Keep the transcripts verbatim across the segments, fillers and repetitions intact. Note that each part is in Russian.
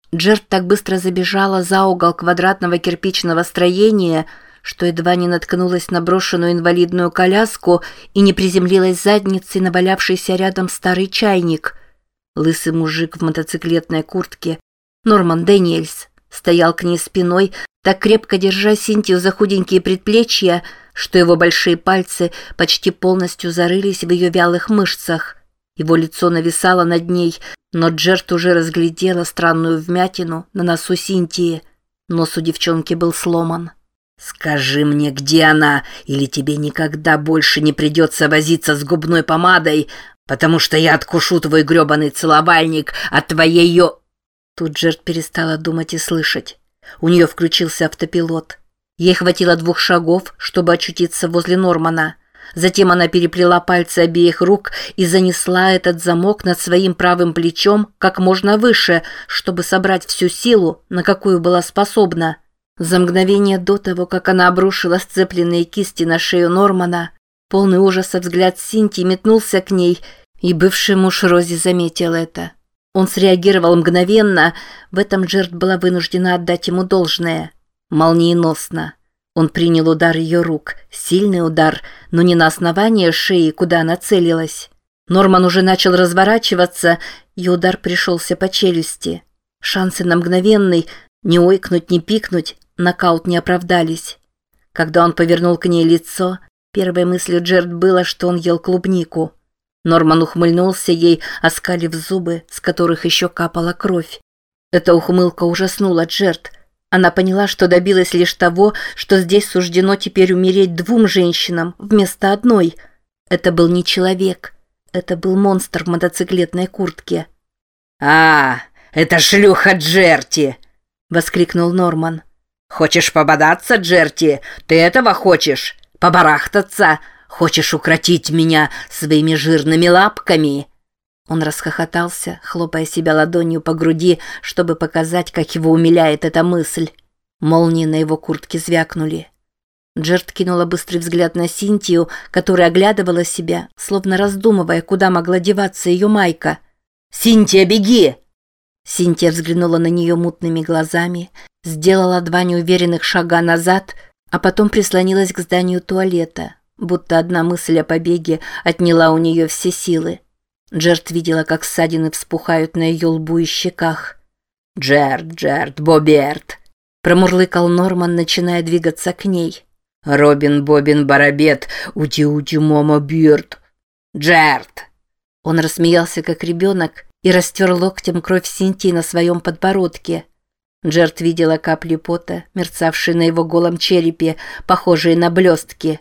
Джерд так быстро забежала за угол квадратного кирпичного строения, что едва не наткнулась на брошенную инвалидную коляску и не приземлилась задницей на валявшийся рядом старый чайник. Лысый мужик в мотоциклетной куртке, Норман Дэниельс, стоял к ней спиной, так крепко держа Синтию за худенькие предплечья, что его большие пальцы почти полностью зарылись в ее вялых мышцах. Его лицо нависало над ней, но Джерд уже разглядела странную вмятину на носу Синтии. Нос у девчонки был сломан. «Скажи мне, где она, или тебе никогда больше не придется возиться с губной помадой, потому что я откушу твой гребаный целовальник от твоей ё...» Тут Джерд перестала думать и слышать. У нее включился автопилот. Ей хватило двух шагов, чтобы очутиться возле Нормана. Затем она переплела пальцы обеих рук и занесла этот замок над своим правым плечом как можно выше, чтобы собрать всю силу, на какую была способна. За мгновение до того, как она обрушила сцепленные кисти на шею Нормана, полный ужаса взгляд Синтии метнулся к ней, и бывший муж Рози заметил это. Он среагировал мгновенно, в этом Джерд была вынуждена отдать ему должное. Молниеносно. Он принял удар ее рук, сильный удар, но не на основание шеи, куда она целилась. Норман уже начал разворачиваться, и удар пришелся по челюсти. Шансы на мгновенный, ни ойкнуть, ни пикнуть, нокаут не оправдались. Когда он повернул к ней лицо, первой мыслью Джерд было, что он ел клубнику. Норман ухмыльнулся ей, оскалив зубы, с которых еще капала кровь. Эта ухмылка ужаснула Джерд. Она поняла, что добилась лишь того, что здесь суждено теперь умереть двум женщинам вместо одной. Это был не человек. Это был монстр в мотоциклетной куртке. «А, это шлюха Джерти!» — воскликнул Норман. «Хочешь пободаться, Джерти? Ты этого хочешь? Побарахтаться? Хочешь укротить меня своими жирными лапками?» Он расхохотался, хлопая себя ладонью по груди, чтобы показать, как его умиляет эта мысль. Молнии на его куртке звякнули. Джерд кинула быстрый взгляд на Синтию, которая оглядывала себя, словно раздумывая, куда могла деваться ее майка. «Синтия, беги!» Синтия взглянула на нее мутными глазами, сделала два неуверенных шага назад, а потом прислонилась к зданию туалета, будто одна мысль о побеге отняла у нее все силы. Джерд видела, как ссадины вспухают на ее лбу и щеках. «Джерд, Джерд, Боберт!» промурлыкал Норман, начиная двигаться к ней. «Робин, Бобин, Барабет, ути-ути, мама, Бирд!» «Джерд!» Он рассмеялся, как ребенок, и растер локтем кровь Синтии на своем подбородке. Джерд видела капли пота, мерцавшие на его голом черепе, похожие на блестки.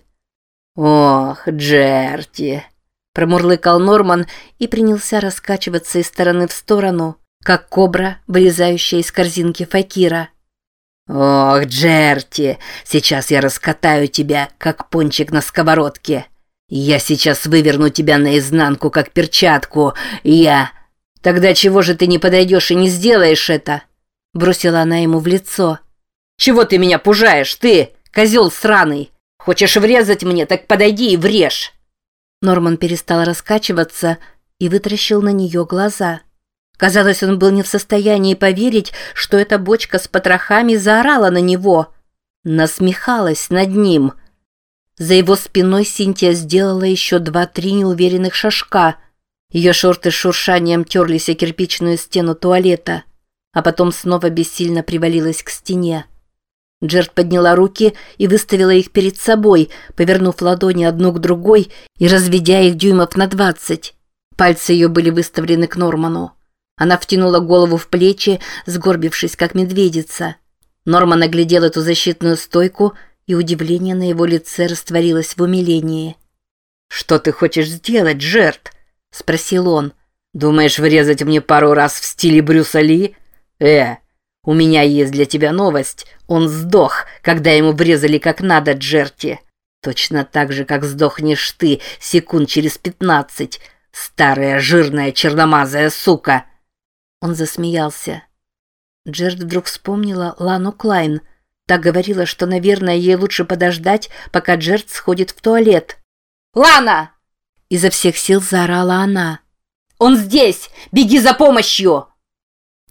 «Ох, Джерти!» промурлыкал Норман и принялся раскачиваться из стороны в сторону, как кобра, вылезающая из корзинки факира. «Ох, Джерти, сейчас я раскатаю тебя, как пончик на сковородке. Я сейчас выверну тебя наизнанку, как перчатку. Я...» «Тогда чего же ты не подойдешь и не сделаешь это?» Бросила она ему в лицо. «Чего ты меня пужаешь, ты, козел сраный? Хочешь врезать мне, так подойди и врежь!» Норман перестал раскачиваться и вытаращил на нее глаза. Казалось, он был не в состоянии поверить, что эта бочка с потрохами заорала на него. Насмехалась над ним. За его спиной Синтия сделала еще два-три неуверенных шажка. Ее шорты с шуршанием терлись о кирпичную стену туалета, а потом снова бессильно привалилась к стене. Джерд подняла руки и выставила их перед собой, повернув ладони одну к другой и разведя их дюймов на двадцать. Пальцы ее были выставлены к Норману. Она втянула голову в плечи, сгорбившись, как медведица. Норман оглядел эту защитную стойку, и удивление на его лице растворилось в умилении. «Что ты хочешь сделать, Джерд?» – спросил он. «Думаешь врезать мне пару раз в стиле Брюса Ли? Э, у меня есть для тебя новость. Он сдох, когда ему врезали как надо, Джерти. Точно так же, как сдохнешь ты секунд через пятнадцать. Старая жирная черномазая сука!» Он засмеялся. Джерд вдруг вспомнила Лану Клайн. Та говорила, что, наверное, ей лучше подождать, пока Джерд сходит в туалет. «Лана!» – изо всех сил заорала она. «Он здесь! Беги за помощью!»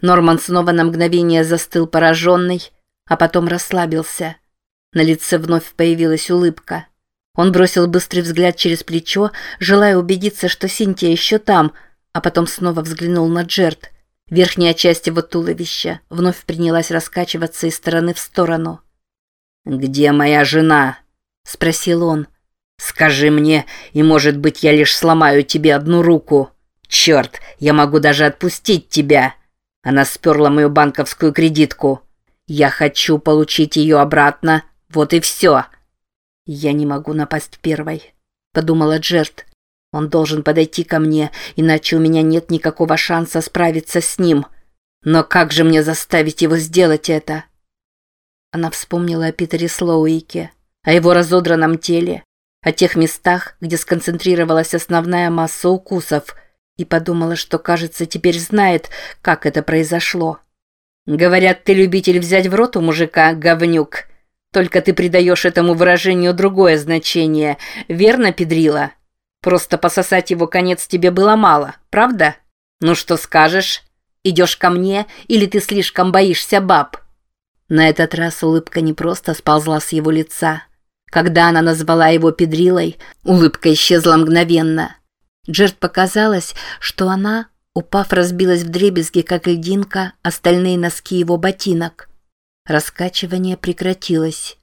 Норман снова на мгновение застыл пораженный, а потом расслабился. На лице вновь появилась улыбка. Он бросил быстрый взгляд через плечо, желая убедиться, что Синтия еще там, а потом снова взглянул на Джерт. Верхняя часть его туловища вновь принялась раскачиваться из стороны в сторону. «Где моя жена?» – спросил он. «Скажи мне, и, может быть, я лишь сломаю тебе одну руку. Черт, я могу даже отпустить тебя. Она сперла мою банковскую кредитку. Я хочу получить ее обратно, вот и все». «Я не могу напасть первой», – подумала Джерт. «Он должен подойти ко мне, иначе у меня нет никакого шанса справиться с ним. Но как же мне заставить его сделать это?» Она вспомнила о Питере Слоуике, о его разодранном теле, о тех местах, где сконцентрировалась основная масса укусов, и подумала, что, кажется, теперь знает, как это произошло. «Говорят, ты любитель взять в рот у мужика, говнюк. Только ты придаешь этому выражению другое значение, верно, Педрила? Просто пососать его конец тебе было мало, правда? Ну что скажешь? Идешь ко мне, или ты слишком боишься баб?» На этот раз улыбка не просто сползла с его лица. Когда она назвала его Педрилой, улыбка исчезла мгновенно. Джерт показалось, что она, упав, разбилась вдребезги, как льдинка, остальные носки его ботинок. Раскачивание прекратилось.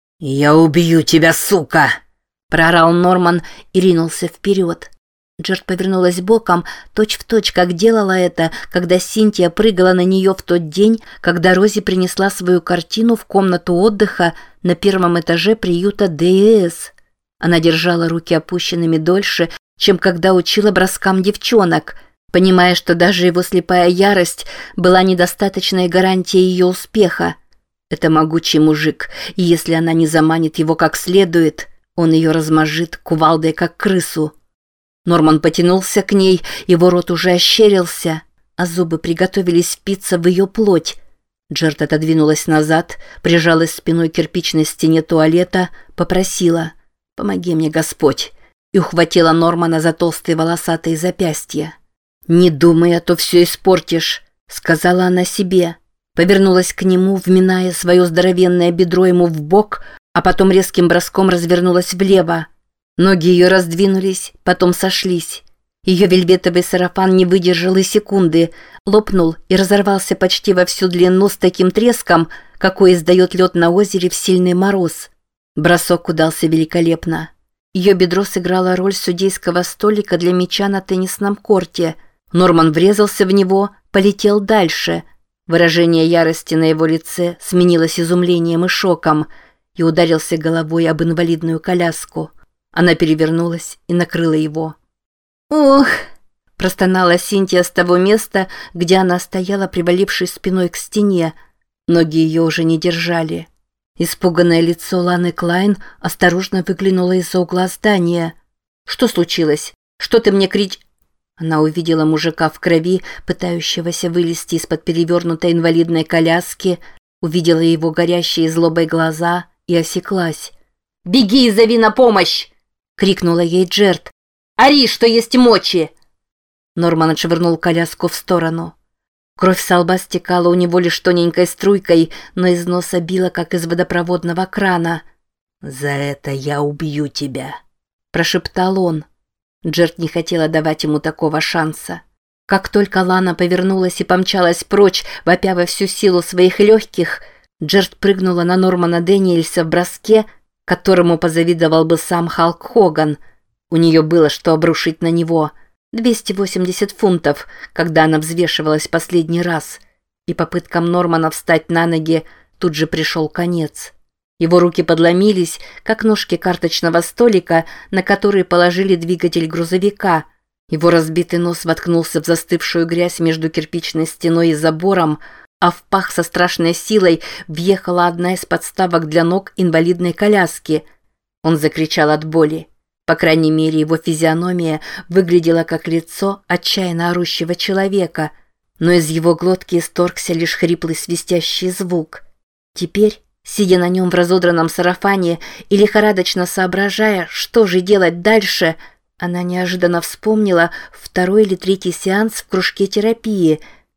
«Я убью тебя, сука!» – проорал Норман и ринулся вперед. Джерт повернулась боком, точь-в-точь, как делала это, когда Синтия прыгала на нее в тот день, когда Рози принесла свою картину в комнату отдыха на первом этаже приюта Д И С. Она держала руки опущенными дольше, чем когда учила броскам девчонок, понимая, что даже его слепая ярость была недостаточной гарантией ее успеха. Это могучий мужик, и если она не заманит его как следует, он ее размажет кувалдой, как крысу. Норман потянулся к ней, его рот уже ощерился, а зубы приготовились впиться в ее плоть. Джерт отодвинулась назад, прижалась спиной к кирпичной стене туалета, попросила «Помоги мне, Господь!» и ухватила Нормана за толстые волосатые запястья. «Не думай, а то все испортишь», — сказала она себе. Повернулась к нему, вминая свое здоровенное бедро ему в бок, а потом резким броском развернулась влево. Ноги ее раздвинулись, потом сошлись. Ее вельветовый сарафан не выдержал и секунды, лопнул и разорвался почти во всю длину с таким треском, какой издает лед на озере в сильный мороз. Бросок удался великолепно. Ее бедро сыграло роль судейского столика для мяча на теннисном корте. Норман врезался в него, полетел дальше. Выражение ярости на его лице сменилось изумлением и шоком и ударился головой об инвалидную коляску. Она перевернулась и накрыла его. «Ох!» – простонала Синтия с того места, где она стояла, привалившись спиной к стене. Ноги ее уже не держали. Испуганное лицо Ланы Клайн осторожно выглянуло из-за угла здания. «Что случилось? Что ты мне крич...» Она увидела мужика в крови, пытающегося вылезти из-под перевернутой инвалидной коляски, увидела его горящие злобой глаза и осеклась. «Беги и зови на помощь!» — крикнула ей Джерт. «Ори, что есть мочи!» Норман отшвырнул коляску в сторону. Кровь со лба стекала у него лишь тоненькой струйкой, но из носа била, как из водопроводного крана. «За это я убью тебя!» – прошептал он. Джерт не хотела давать ему такого шанса. Как только Лана повернулась и помчалась прочь, вопя во всю силу своих легких, Джерт прыгнула на Нормана Дэниельса в броске, которому позавидовал бы сам Халк Хоган. У нее было что обрушить на него. двести восемьдесят фунтов, когда она взвешивалась последний раз. И попыткам Нормана встать на ноги тут же пришел конец. Его руки подломились, как ножки карточного столика, на который положили двигатель грузовика. Его разбитый нос воткнулся в застывшую грязь между кирпичной стеной и забором, а в пах со страшной силой въехала одна из подставок для ног инвалидной коляски. Он закричал от боли. По крайней мере, его физиономия выглядела как лицо отчаянно орущего человека, но из его глотки исторгся лишь хриплый свистящий звук. Теперь, сидя на нем в разодранном сарафане и лихорадочно соображая, что же делать дальше, она неожиданно вспомнила второй или третий сеанс в кружке терапии,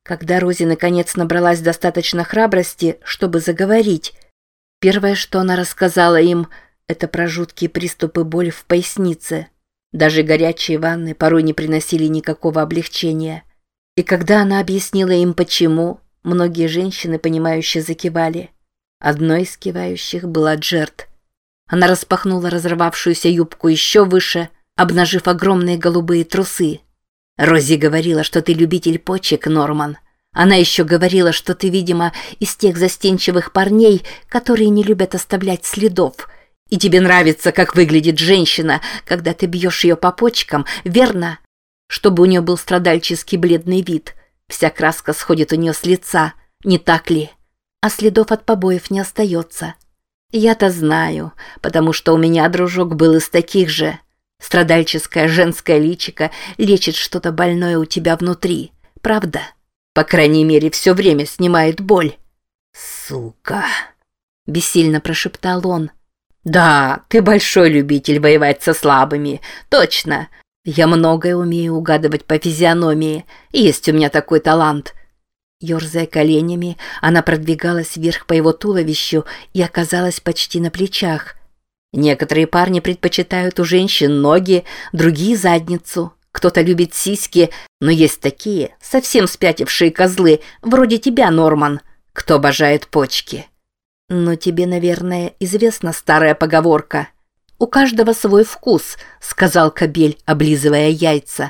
Когда Рози наконец набралась достаточно храбрости, чтобы заговорить, первое, что она рассказала им, это про жуткие приступы боли в пояснице. Даже горячие ванны порой не приносили никакого облегчения. И когда она объяснила им почему, многие женщины, понимающе закивали. Одной из кивающих была Джерт. Она распахнула разрывавшуюся юбку еще выше, обнажив огромные голубые трусы. «Рози говорила, что ты любитель почек, Норман. Она еще говорила, что ты, видимо, из тех застенчивых парней, которые не любят оставлять следов. И тебе нравится, как выглядит женщина, когда ты бьешь ее по почкам, верно? Чтобы у нее был страдальческий бледный вид. Вся краска сходит у нее с лица, не так ли? А следов от побоев не остается. Я-то знаю, потому что у меня дружок был из таких же. Страдальческое женское личико лечит что-то больное у тебя внутри, правда? По крайней мере, все время снимает боль». «Сука!» – бессильно прошептал он. «Да, ты большой любитель воевать со слабыми, точно. Я многое умею угадывать по физиономии, есть у меня такой талант». Ёрзая коленями, она продвигалась вверх по его туловищу и оказалась почти на плечах. Некоторые парни предпочитают у женщин ноги, другие – задницу. Кто-то любит сиськи, но есть такие, совсем спятившие козлы, вроде тебя, Норман, кто обожает почки. Но тебе, наверное, известна старая поговорка. «У каждого свой вкус», – сказал кобель, облизывая яйца.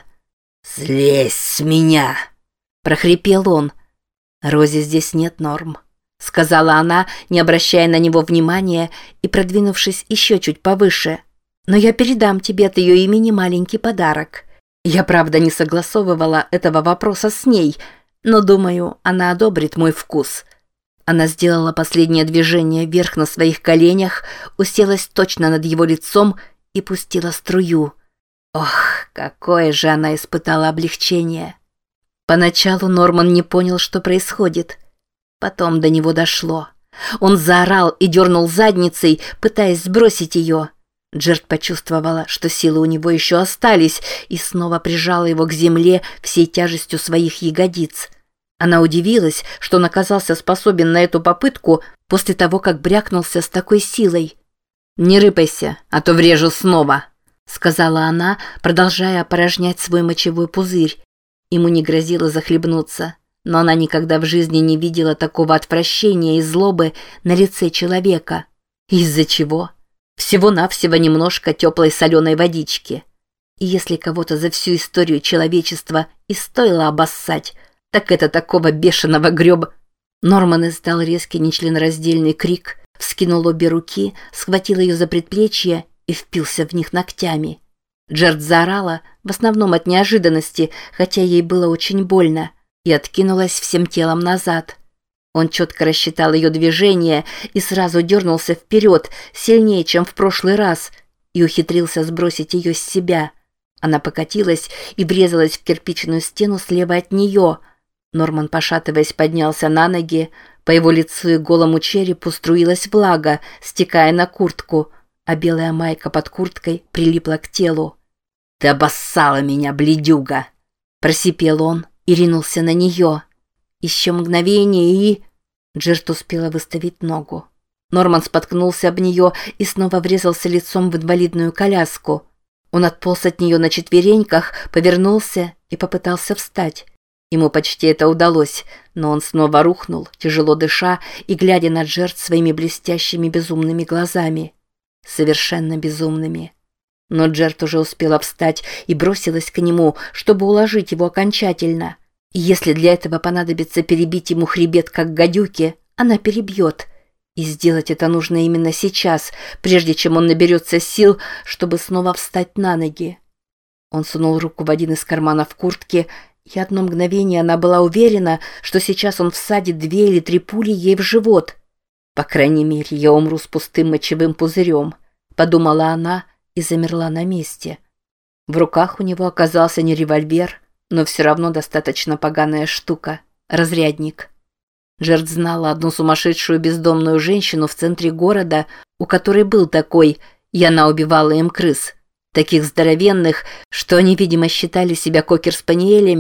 «Слезь с меня!» – прохрипел он. «Рози здесь нет, Норм», – сказала она, не обращая на него внимания и продвинувшись еще чуть повыше. «Но я передам тебе от ее имени маленький подарок. Я, правда, не согласовывала этого вопроса с ней, но, думаю, она одобрит мой вкус». Она сделала последнее движение вверх на своих коленях, уселась точно над его лицом и пустила струю. Ох, какое же она испытала облегчение. Поначалу Норман не понял, что происходит. Потом до него дошло. Он заорал и дернул задницей, пытаясь сбросить ее. Джерт почувствовала, что силы у него еще остались, и снова прижала его к земле всей тяжестью своих ягодиц. Она удивилась, что он оказался способен на эту попытку после того, как брякнулся с такой силой. «Не рыпайся, а то врежу снова», — сказала она, продолжая опорожнять свой мочевой пузырь. Ему не грозило захлебнуться, но она никогда в жизни не видела такого отвращения и злобы на лице человека. Из-за чего? Всего-навсего немножко теплой соленой водички. И если кого-то за всю историю человечества и стоило обоссать, так это такого бешеного грёба. Норман издал резкий нечленораздельный крик, вскинул обе руки, схватил ее за предплечье и впился в них ногтями. Джерт заорала, в основном от неожиданности, хотя ей было очень больно, и откинулась всем телом назад. Он четко рассчитал ее движение и сразу дернулся вперед, сильнее, чем в прошлый раз, и ухитрился сбросить ее с себя. Она покатилась и врезалась в кирпичную стену слева от нее. Норман, пошатываясь, поднялся на ноги. По его лицу и голому черепу струилась влага, стекая на куртку, а белая майка под курткой прилипла к телу. «Ты обоссала меня, бледюга!» Просипел он и ринулся на нее. Еще мгновение и... Джерт успела выставить ногу. Норман споткнулся об нее и снова врезался лицом в инвалидную коляску. Он отполз от нее на четвереньках, повернулся и попытался встать. Ему почти это удалось, но он снова рухнул, тяжело дыша и глядя на Джерт своими блестящими безумными глазами. Совершенно безумными. Но Джерт уже успела встать и бросилась к нему, чтобы уложить его окончательно. И если для этого понадобится перебить ему хребет, как гадюке, она перебьет. И сделать это нужно именно сейчас, прежде чем он наберется сил, чтобы снова встать на ноги. Он сунул руку в один из карманов куртки, и одно мгновение она была уверена, что сейчас он всадит две или три пули ей в живот. «По крайней мере, я умру с пустым мочевым пузырем», — подумала она и замерла на месте. В руках у него оказался не револьвер, но все равно достаточно поганая штука — разрядник. Джерт знала одну сумасшедшую бездомную женщину в центре города, у которой был такой, и она убивала им крыс. Таких здоровенных, что они, видимо, считали себя кокер-спаниелями,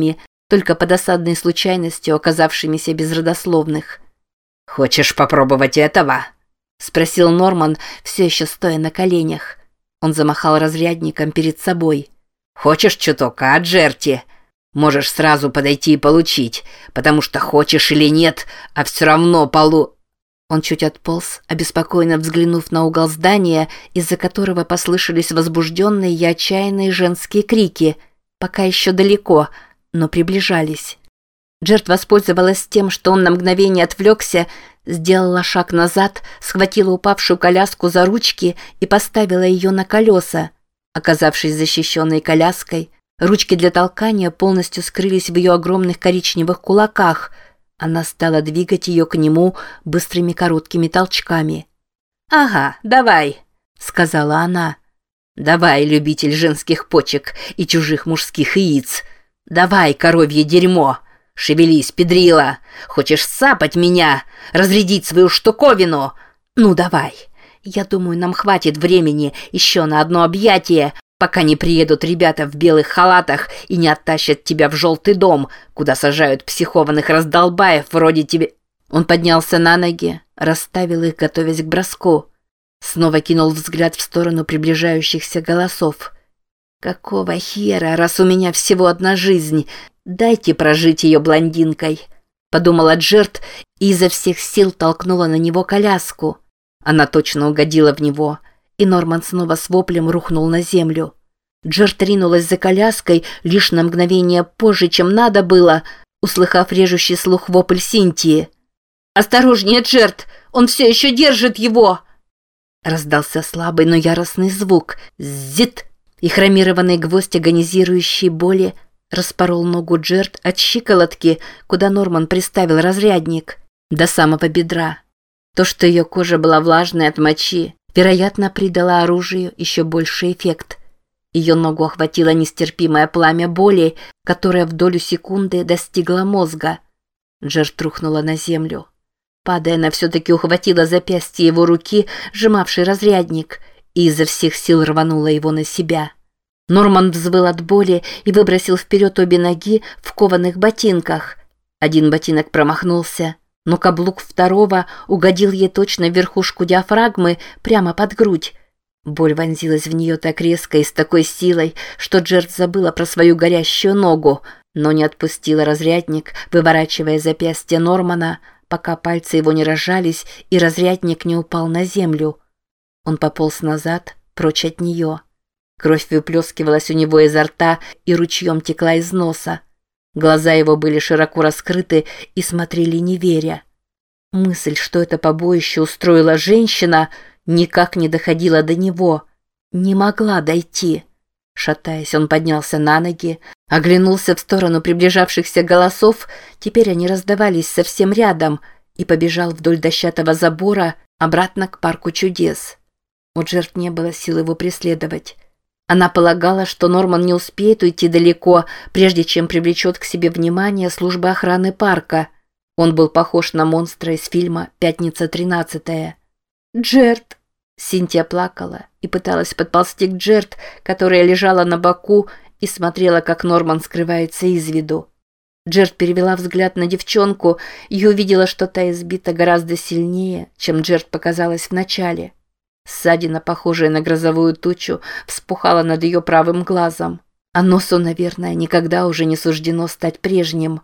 только по досадной случайности, оказавшимися без родословных. «Хочешь попробовать этого?» – спросил Норман, все еще стоя на коленях. Он замахал разрядником перед собой. «Хочешь чуток, а, Джерти? Можешь сразу подойти и получить, потому что хочешь или нет, а все равно полу...» Он чуть отполз, обеспокоенно взглянув на угол здания, из-за которого послышались возбужденные и отчаянные женские крики. Пока еще далеко, но приближались. Джерт воспользовалась тем, что он на мгновение отвлекся, сделала шаг назад, схватила упавшую коляску за ручки и поставила ее на колеса. Оказавшись защищенной коляской, ручки для толкания полностью скрылись в ее огромных коричневых кулаках. Она стала двигать ее к нему быстрыми короткими толчками. «Ага, давай», — сказала она. «Давай, любитель женских почек и чужих мужских яиц. Давай, коровье дерьмо. Шевелись, педрила. Хочешь сапать меня? Разрядить свою штуковину? Ну, давай. Я думаю, нам хватит времени еще на одно объятие, пока не приедут ребята в белых халатах и не оттащат тебя в желтый дом, куда сажают психованных раздолбаев вроде тебе». Он поднялся на ноги, расставил их, готовясь к броску. Снова кинул взгляд в сторону приближающихся голосов. «Какого хера, раз у меня всего одна жизнь? Дайте прожить ее блондинкой», — подумала Джерт и изо всех сил толкнула на него коляску. Она точно угодила в него, и Норман снова с воплем рухнул на землю. Джерт ринулась за коляской лишь на мгновение позже, чем надо было, услыхав режущий слух вопль Синтии. «Осторожнее, Джерт! Он все еще держит его!» Раздался слабый, но яростный звук. «Зит!» И хромированный гвоздь агонизирующей боли распорол ногу Джерт от щиколотки, куда Норман приставил разрядник, до самого бедра. То, что ее кожа была влажной от мочи, вероятно, придало оружию еще больший эффект. Ее ногу охватило нестерпимое пламя боли, которое в долю секунды достигло мозга. Джерт рухнула на землю. Падая, она все-таки ухватила запястье его руки, сжимавший разрядник, и изо всех сил рванула его на себя. Норман взвыл от боли и выбросил вперед обе ноги в кованых ботинках. Один ботинок промахнулся, но каблук второго угодил ей точно в верхушку диафрагмы, прямо под грудь. Боль вонзилась в нее так резко и с такой силой, что Джерт забыла про свою горящую ногу, но не отпустила разрядник, выворачивая запястье Нормана, пока пальцы его не разжались и разрядник не упал на землю. Он пополз назад, прочь от нее. Кровь выплескивалась у него изо рта и ручьем текла из носа. Глаза его были широко раскрыты и смотрели не веря. Мысль, что это побоище устроила женщина, никак не доходила до него. Не могла дойти. Шатаясь, он поднялся на ноги, оглянулся в сторону приближавшихся голосов, теперь они раздавались совсем рядом, и побежал вдоль дощатого забора обратно к парку чудес. У Джерт не было сил его преследовать. Она полагала, что Норман не успеет уйти далеко, прежде чем привлечет к себе внимание службы охраны парка. Он был похож на монстра из фильма «Пятница тринадцатая». «Джерт!» Синтия плакала и пыталась подползти к Джерт, которая лежала на боку и смотрела, как Норман скрывается из виду. Джерт перевела взгляд на девчонку и увидела, что та избита гораздо сильнее, чем Джерт показалось вначале. Ссадина, похожая на грозовую тучу, вспухала над ее правым глазом, а носу, наверное, никогда уже не суждено стать прежним.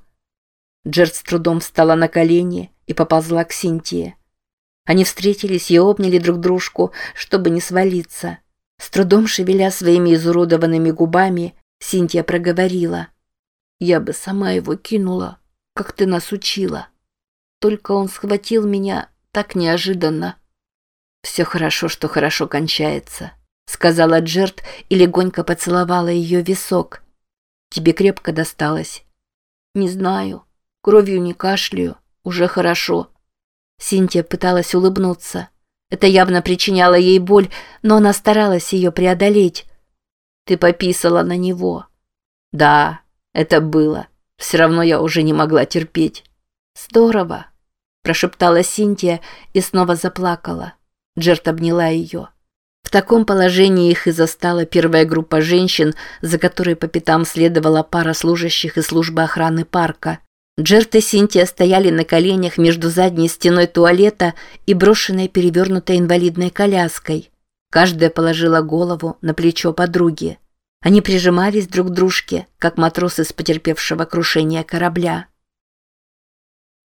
Джерт с трудом встала на колени и поползла к Синтии. Они встретились и обняли друг дружку, чтобы не свалиться. С трудом шевеля своими изуродованными губами, Синтия проговорила: «Я бы сама его кинула, как ты нас учила. Только он схватил меня так неожиданно». «Все хорошо, что хорошо кончается», — сказала Джерт и легонько поцеловала ее висок. «Тебе крепко досталось?» «Не знаю. Кровью не кашляю. Уже хорошо». Синтия пыталась улыбнуться. Это явно причиняло ей боль, но она старалась ее преодолеть. «Ты пописала на него». «Да, это было. Все равно я уже не могла терпеть». «Здорово», – прошептала Синтия и снова заплакала. Джерт обняла ее. В таком положении их и застала первая группа женщин, за которой по пятам следовала пара служащих из службы охраны парка. Джерт и Синтия стояли на коленях между задней стеной туалета и брошенной перевернутой инвалидной коляской. Каждая положила голову на плечо подруги. Они прижимались друг к дружке, как матросы с потерпевшего крушения корабля.